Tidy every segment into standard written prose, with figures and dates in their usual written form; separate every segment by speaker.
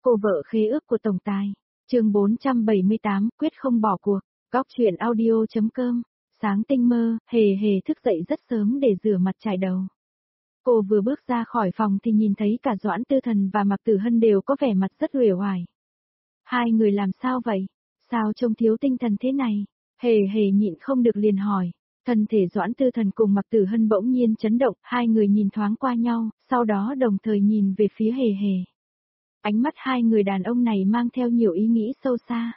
Speaker 1: Cô vợ khế ước của tổng tài. Chương 478, quyết không bỏ cuộc. Góc truyện audio.com. Sáng tinh mơ, hề hề thức dậy rất sớm để rửa mặt chải đầu. Cô vừa bước ra khỏi phòng thì nhìn thấy cả Doãn Tư Thần và Mạc Tử Hân đều có vẻ mặt rất uể oải. Hai người làm sao vậy? Sao trông thiếu tinh thần thế này? Hề hề nhịn không được liền hỏi. Thân thể Doãn Tư Thần cùng Mạc Tử Hân bỗng nhiên chấn động, hai người nhìn thoáng qua nhau, sau đó đồng thời nhìn về phía hề hề. Ánh mắt hai người đàn ông này mang theo nhiều ý nghĩ sâu xa.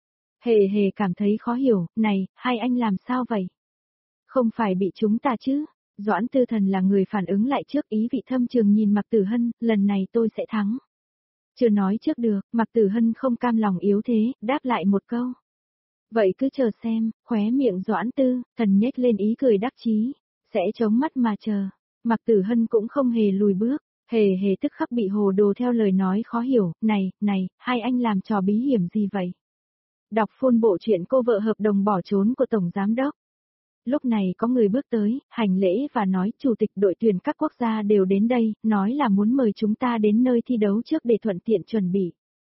Speaker 1: Hề hề cảm thấy khó hiểu, này, hai anh làm sao vậy? Không phải bị chúng ta chứ? Doãn Tư Thần là người phản ứng lại trước, ý vị thâm trường nhìn Mạc Tử Hân, lần này tôi sẽ thắng. Chưa nói trước được, Mạc Tử Hân không cam lòng yếu thế, đáp lại một câu. Vậy cứ chờ xem, khóe miệng Doãn Tư Thần nhếch lên ý cười đắc chí, sẽ chống mắt mà chờ. Mạc Tử Hân cũng không hề lùi bước, hề hề tức khắc bị hồ đồ theo lời nói khó hiểu, này, hai anh làm trò bí hiểm gì vậy? Đọc full bộ truyện Cô vợ hợp đồng bỏ trốn của Tổng Giám đốc. Lúc này có người bước tới, hành lễ và nói chủ tịch đội tuyển các quốc gia đều đến đây, nói là muốn mời chúng ta đến nơi thi đấu trước để thuận tiện chuẩn bị.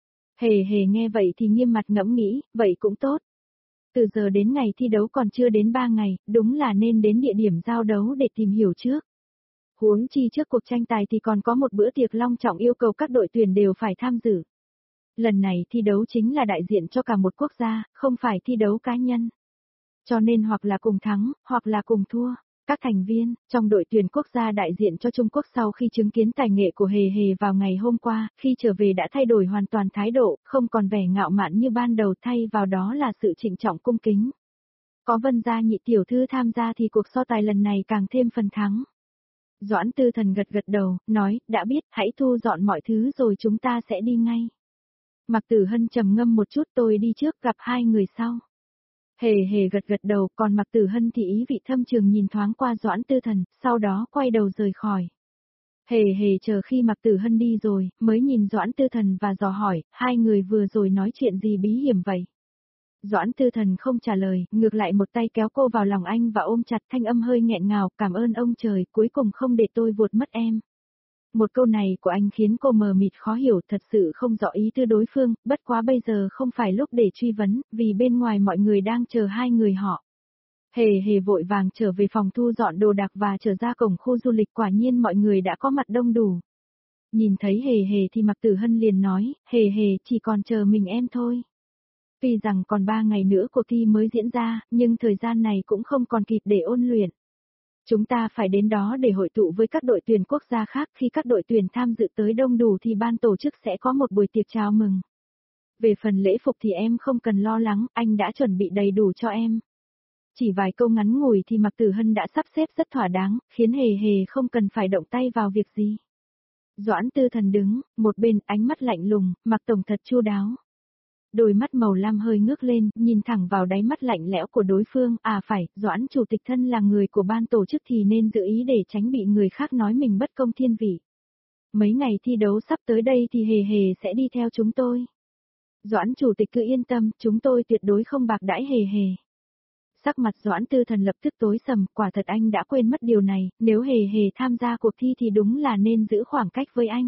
Speaker 1: Hề hề nghe vậy thì nghiêm mặt ngẫm nghĩ, vậy cũng tốt. Từ giờ đến ngày thi đấu còn chưa đến 3 ngày, đúng là nên đến địa điểm giao đấu để tìm hiểu trước. Huống chi trước cuộc tranh tài thì còn có một bữa tiệc long trọng yêu cầu các đội tuyển đều phải tham dự. Lần này thi đấu chính là đại diện cho cả một quốc gia, không phải thi đấu cá nhân. Cho nên hoặc là cùng thắng, hoặc là cùng thua. Các thành viên trong đội tuyển quốc gia đại diện cho Trung Quốc sau khi chứng kiến tài nghệ của hề hề vào ngày hôm qua, khi trở về đã thay đổi hoàn toàn thái độ, không còn vẻ ngạo mạn như ban đầu, thay vào đó là sự trịnh trọng cung kính. Có Vân gia nhị tiểu thư tham gia thì cuộc so tài lần này càng thêm phần thắng. Doãn Tư Thần gật gật đầu, nói, đã biết, hãy thu dọn mọi thứ rồi chúng ta sẽ đi ngay. Mạc Tử Hân trầm ngâm một chút, tôi đi trước, gặp hai người sau. Hề hề gật gật đầu, còn Mạc Tử Hân thì ý vị thâm trường nhìn thoáng qua Doãn Tư Thần, sau đó quay đầu rời khỏi. Hề hề chờ khi Mạc Tử Hân đi rồi, mới nhìn Doãn Tư Thần và dò hỏi, hai người vừa rồi nói chuyện gì bí hiểm vậy? Doãn Tư Thần không trả lời, ngược lại một tay kéo cô vào lòng anh và ôm chặt, thanh âm hơi nghẹn ngào, cảm ơn ông trời, cuối cùng không để tôi vuột mất em. Một câu này của anh khiến cô mờ mịt khó hiểu, thật sự không rõ ý tư đối phương, bất quá bây giờ không phải lúc để truy vấn, vì bên ngoài mọi người đang chờ hai người họ. Hề hề vội vàng trở về phòng thu dọn đồ đạc và trở ra cổng khu du lịch, quả nhiên mọi người đã có mặt đông đủ. Nhìn thấy hề hề thì Mạc Tử Hân liền nói, hề hề chỉ còn chờ mình em thôi. Tuy rằng còn 3 ngày nữa cuộc thi mới diễn ra, nhưng thời gian này cũng không còn kịp để ôn luyện. Chúng ta phải đến đó để hội tụ với các đội tuyển quốc gia khác, khi các đội tuyển tham dự tới đông đủ thì ban tổ chức sẽ có một buổi tiệc chào mừng. Về phần lễ phục thì em không cần lo lắng, anh đã chuẩn bị đầy đủ cho em. Chỉ vài câu ngắn ngủi thì Mạc Tử Hân đã sắp xếp rất thỏa đáng, khiến hề hề không cần phải động tay vào việc gì. Doãn Tư Thần đứng, một bên, ánh mắt lạnh lùng, Mạc tổng thật chu đáo. Đôi mắt màu lam hơi ngước lên, nhìn thẳng vào đáy mắt lạnh lẽo của đối phương, phải, Doãn chủ tịch thân là người của ban tổ chức thì nên giữ ý để tránh bị người khác nói mình bất công thiên vị. Mấy ngày thi đấu sắp tới đây thì hề hề sẽ đi theo chúng tôi. Doãn chủ tịch cứ yên tâm, chúng tôi tuyệt đối không bạc đãi hề hề. Sắc mặt Doãn Tư Thần lập tức tối sầm, quả thật anh đã quên mất điều này, nếu hề hề tham gia cuộc thi thì đúng là nên giữ khoảng cách với anh.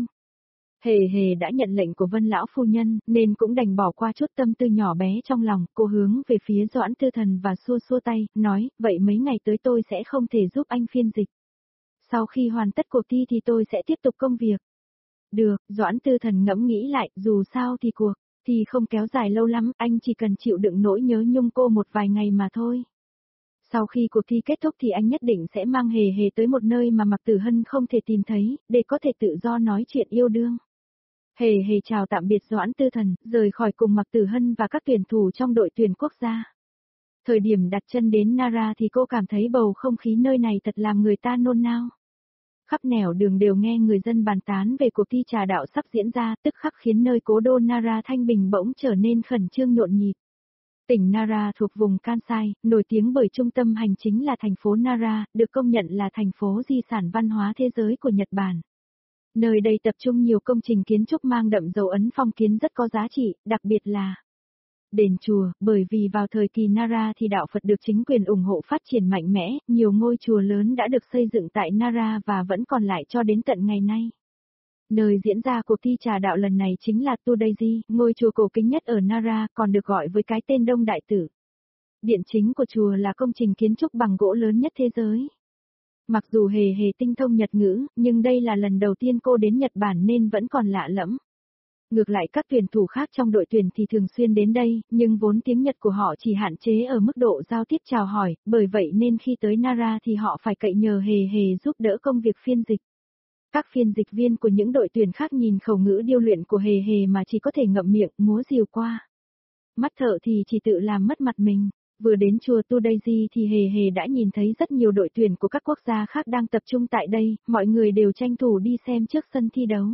Speaker 1: Hề hề đã nhận lệnh của Vân lão phu nhân, nên cũng đành bỏ qua chút tâm tư nhỏ bé trong lòng, cô hướng về phía Doãn Tư Thần và xua xua tay, nói, vậy mấy ngày tới tôi sẽ không thể giúp anh phiên dịch. Sau khi hoàn tất cuộc thi thì tôi sẽ tiếp tục công việc. Được, Doãn Tư Thần ngẫm nghĩ lại, dù sao thì cuộc thi không kéo dài lâu lắm, anh chỉ cần chịu đựng nỗi nhớ nhung cô một vài ngày mà thôi. Sau khi cuộc thi kết thúc thì anh nhất định sẽ mang hề hề tới một nơi mà Mạc Tử Hân không thể tìm thấy, để có thể tự do nói chuyện yêu đương. Hề hề chào tạm biệt Doãn Tư Thần, rời khỏi cùng Mạc Tử Hân và các tuyển thủ trong đội tuyển quốc gia. Thời điểm đặt chân đến Nara thì cô cảm thấy bầu không khí nơi này thật làm người ta nôn nao. Khắp nẻo đường đều nghe người dân bàn tán về cuộc thi trà đạo sắp diễn ra, tức khắc khiến nơi cố đô Nara thanh bình bỗng trở nên khẩn trương nhộn nhịp. Tỉnh Nara thuộc vùng Kansai, nổi tiếng bởi trung tâm hành chính là thành phố Nara, được công nhận là thành phố di sản văn hóa thế giới của Nhật Bản. Nơi đây tập trung nhiều công trình kiến trúc mang đậm dấu ấn phong kiến rất có giá trị, đặc biệt là đền chùa, bởi vì vào thời kỳ Nara thì đạo Phật được chính quyền ủng hộ phát triển mạnh mẽ, nhiều ngôi chùa lớn đã được xây dựng tại Nara và vẫn còn lại cho đến tận ngày nay. Nơi diễn ra cuộc thi trà đạo lần này chính là Tu Daisy, ngôi chùa cổ kính nhất ở Nara, còn được gọi với cái tên Đông Đại Tử. Điện chính của chùa là công trình kiến trúc bằng gỗ lớn nhất thế giới. Mặc dù hề hề tinh thông Nhật ngữ, nhưng đây là lần đầu tiên cô đến Nhật Bản nên vẫn còn lạ lẫm. Ngược lại các tuyển thủ khác trong đội tuyển thì thường xuyên đến đây, nhưng vốn tiếng Nhật của họ chỉ hạn chế ở mức độ giao tiếp chào hỏi, bởi vậy nên khi tới Nara thì họ phải cậy nhờ hề hề giúp đỡ công việc phiên dịch. Các phiên dịch viên của những đội tuyển khác nhìn khẩu ngữ điêu luyện của hề hề mà chỉ có thể ngậm miệng, múa rìu qua. Mắt thợ thì chỉ tự làm mất mặt mình. Vừa đến chùa Tu Daisy thì hề hề đã nhìn thấy rất nhiều đội tuyển của các quốc gia khác đang tập trung tại đây, mọi người đều tranh thủ đi xem trước sân thi đấu.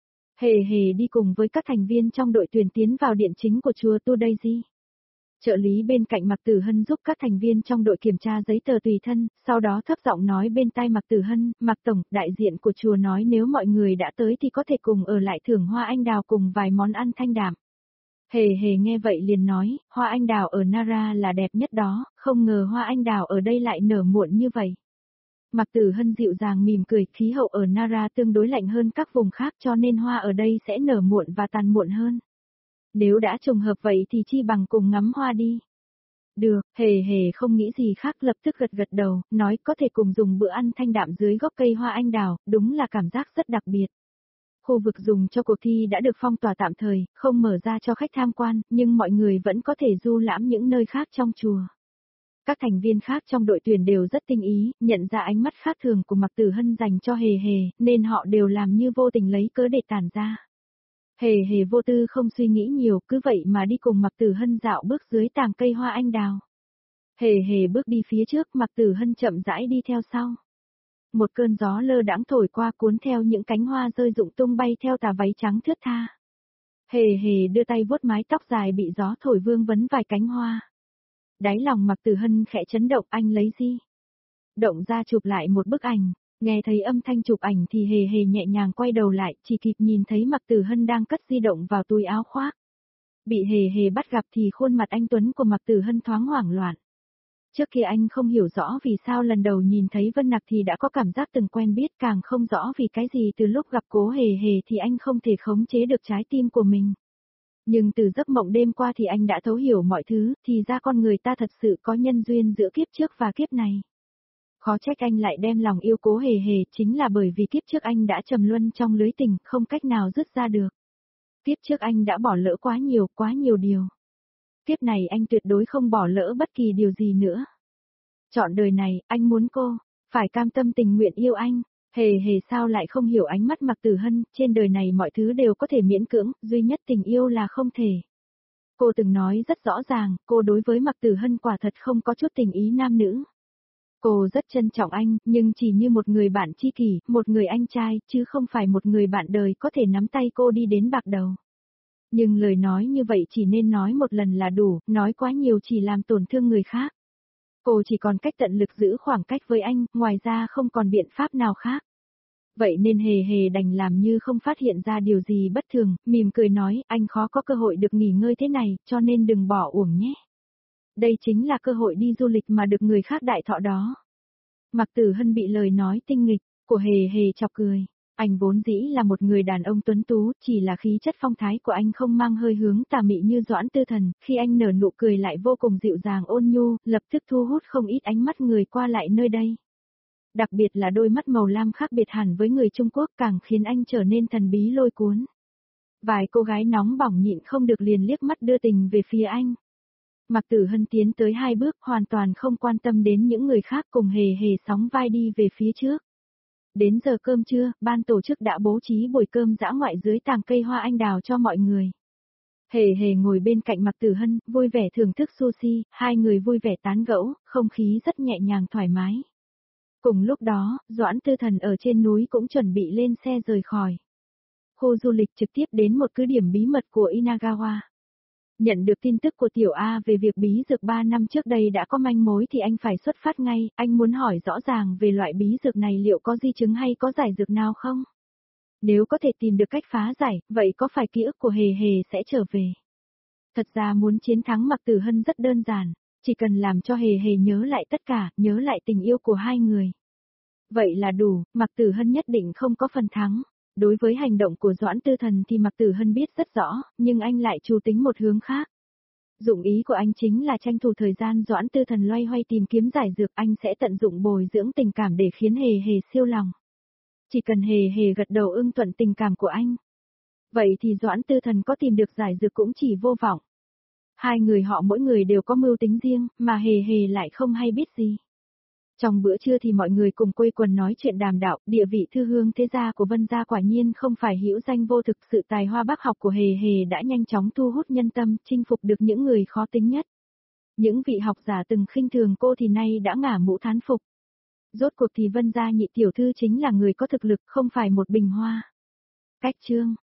Speaker 1: Hề hề đi cùng với các thành viên trong đội tuyển tiến vào điện chính của chùa Tu Daisy. Trợ lý bên cạnh Mạc Tử Hân giúp các thành viên trong đội kiểm tra giấy tờ tùy thân, sau đó thấp giọng nói bên tai Mạc Tử Hân, Mạc Tổng, đại diện của chùa nói nếu mọi người đã tới thì có thể cùng ở lại thưởng hoa anh đào cùng vài món ăn thanh đạm. Hề hề nghe vậy liền nói, hoa anh đào ở Nara là đẹp nhất đó, không ngờ hoa anh đào ở đây lại nở muộn như vậy. Mạc Tử Hân dịu dàng mỉm cười, khí hậu ở Nara tương đối lạnh hơn các vùng khác cho nên hoa ở đây sẽ nở muộn và tàn muộn hơn. Nếu đã trùng hợp vậy thì chi bằng cùng ngắm hoa đi. Được, hề hề không nghĩ gì khác lập tức gật gật đầu, nói có thể cùng dùng bữa ăn thanh đạm dưới gốc cây hoa anh đào, đúng là cảm giác rất đặc biệt. Khu vực dùng cho cuộc thi đã được phong tỏa tạm thời, không mở ra cho khách tham quan, nhưng mọi người vẫn có thể du lãm những nơi khác trong chùa. Các thành viên khác trong đội tuyển đều rất tinh ý, nhận ra ánh mắt khác thường của Mạc Tử Hân dành cho hề hề, nên họ đều làm như vô tình lấy cớ để tản ra. Hề hề vô tư không suy nghĩ nhiều, cứ vậy mà đi cùng Mạc Tử Hân dạo bước dưới tàng cây hoa anh đào. Hề hề bước đi phía trước, Mạc Tử Hân chậm rãi đi theo sau. Một cơn gió lơ đãng thổi qua cuốn theo những cánh hoa rơi rụng tung bay theo tà váy trắng thướt tha. Hề hề đưa tay vuốt mái tóc dài bị gió thổi vương vấn vài cánh hoa. Đáy lòng Mạc Tử Hân khẽ chấn động, anh lấy gì? Động ra chụp lại một bức ảnh, nghe thấy âm thanh chụp ảnh thì hề hề nhẹ nhàng quay đầu lại, chỉ kịp nhìn thấy Mạc Tử Hân đang cất di động vào túi áo khoác. Bị hề hề bắt gặp thì khuôn mặt anh tuấn của Mạc Tử Hân thoáng hoảng loạn. Trước kia anh không hiểu rõ vì sao lần đầu nhìn thấy Vân Nặc thì đã có cảm giác từng quen biết, càng không rõ vì cái gì từ lúc gặp Cố Hề Hề thì anh không thể khống chế được trái tim của mình. Nhưng từ giấc mộng đêm qua thì anh đã thấu hiểu mọi thứ, thì ra con người ta thật sự có nhân duyên giữa kiếp trước và kiếp này. Khó trách anh lại đem lòng yêu Cố Hề Hề, chính là bởi vì kiếp trước anh đã trầm luân trong lưới tình, không cách nào dứt ra được. Kiếp trước anh đã bỏ lỡ quá nhiều điều. Kiếp này anh tuyệt đối không bỏ lỡ bất kỳ điều gì nữa. Chọn đời này, anh muốn cô, phải cam tâm tình nguyện yêu anh. Hề hề sao lại không hiểu ánh mắt Mạc Tử Hân, trên đời này mọi thứ đều có thể miễn cưỡng, duy nhất tình yêu là không thể. Cô từng nói rất rõ ràng, cô đối với Mạc Tử Hân quả thật không có chút tình ý nam nữ. Cô rất trân trọng anh, nhưng chỉ như một người bạn tri kỷ, một người anh trai, chứ không phải một người bạn đời có thể nắm tay cô đi đến bạc đầu. Nhưng lời nói như vậy chỉ nên nói một lần là đủ, nói quá nhiều chỉ làm tổn thương người khác. Cô chỉ còn cách tận lực giữ khoảng cách với anh, ngoài ra không còn biện pháp nào khác. Vậy nên hề hề đành làm như không phát hiện ra điều gì bất thường, mỉm cười nói, anh khó có cơ hội được nghỉ ngơi thế này, cho nên đừng bỏ uổng nhé. Đây chính là cơ hội đi du lịch mà được người khác đại thọ đó. Mạc Tử Hân bị lời nói tinh nghịch của hề hề chọc cười. Anh vốn dĩ là một người đàn ông tuấn tú, chỉ là khí chất phong thái của anh không mang hơi hướng tà mị như Doãn Tư Thần, khi anh nở nụ cười lại vô cùng dịu dàng ôn nhu, lập tức thu hút không ít ánh mắt người qua lại nơi đây. Đặc biệt là đôi mắt màu lam khác biệt hẳn với người Trung Quốc càng khiến anh trở nên thần bí lôi cuốn. Vài cô gái nóng bỏng nhịn không được liền liếc mắt đưa tình về phía anh. Mạc Tử Hân tiến tới 2 bước hoàn toàn không quan tâm đến những người khác cùng hề hề sóng vai đi về phía trước. Đến giờ cơm trưa, ban tổ chức đã bố trí buổi cơm dã ngoại dưới tàng cây hoa anh đào cho mọi người. Hề hề ngồi bên cạnh Mạc Tử Hân, vui vẻ thưởng thức sushi, hai người vui vẻ tán gẫu, không khí rất nhẹ nhàng thoải mái. Cùng lúc đó, Doãn Tư Thần ở trên núi cũng chuẩn bị lên xe rời khỏi. Khu du lịch trực tiếp đến một cứ điểm bí mật của Inagawa. Nhận được tin tức của Tiểu A về việc bí dược 3 năm trước đây đã có manh mối thì anh phải xuất phát ngay, anh muốn hỏi rõ ràng về loại bí dược này liệu có di chứng hay có giải dược nào không? Nếu có thể tìm được cách phá giải, vậy có phải ký ức của hề hề sẽ trở về? Thật ra muốn chiến thắng Mạc Tử Hân rất đơn giản, chỉ cần làm cho hề hề nhớ lại tất cả, nhớ lại tình yêu của hai người. Vậy là đủ, Mạc Tử Hân nhất định không có phần thắng. Đối với hành động của Doãn Tư Thần thì Mạc Tử Hân biết rất rõ, nhưng anh lại chủ tính một hướng khác. Dụng ý của anh chính là tranh thủ thời gian Doãn Tư Thần loay hoay tìm kiếm giải dược, anh sẽ tận dụng bồi dưỡng tình cảm để khiến Hề Hề siêu lòng. Chỉ cần Hề Hề gật đầu ưng thuận tình cảm của anh. Vậy thì Doãn Tư Thần có tìm được giải dược cũng chỉ vô vọng. Hai người họ mỗi người đều có mưu tính riêng, mà Hề Hề lại không hay biết gì. Trong bữa trưa thì mọi người cùng quây quần nói chuyện đàm đạo, địa vị thư hương thế gia của Vân gia quả nhiên không phải hữu danh vô thực, sự tài hoa bác học của Hề Hề đã nhanh chóng thu hút nhân tâm, chinh phục được những người khó tính nhất. Những vị học giả từng khinh thường cô thì nay đã ngả mũ thán phục. Rốt cuộc thì Vân gia nhị tiểu thư chính là người có thực lực, không phải một bình hoa. Cách chương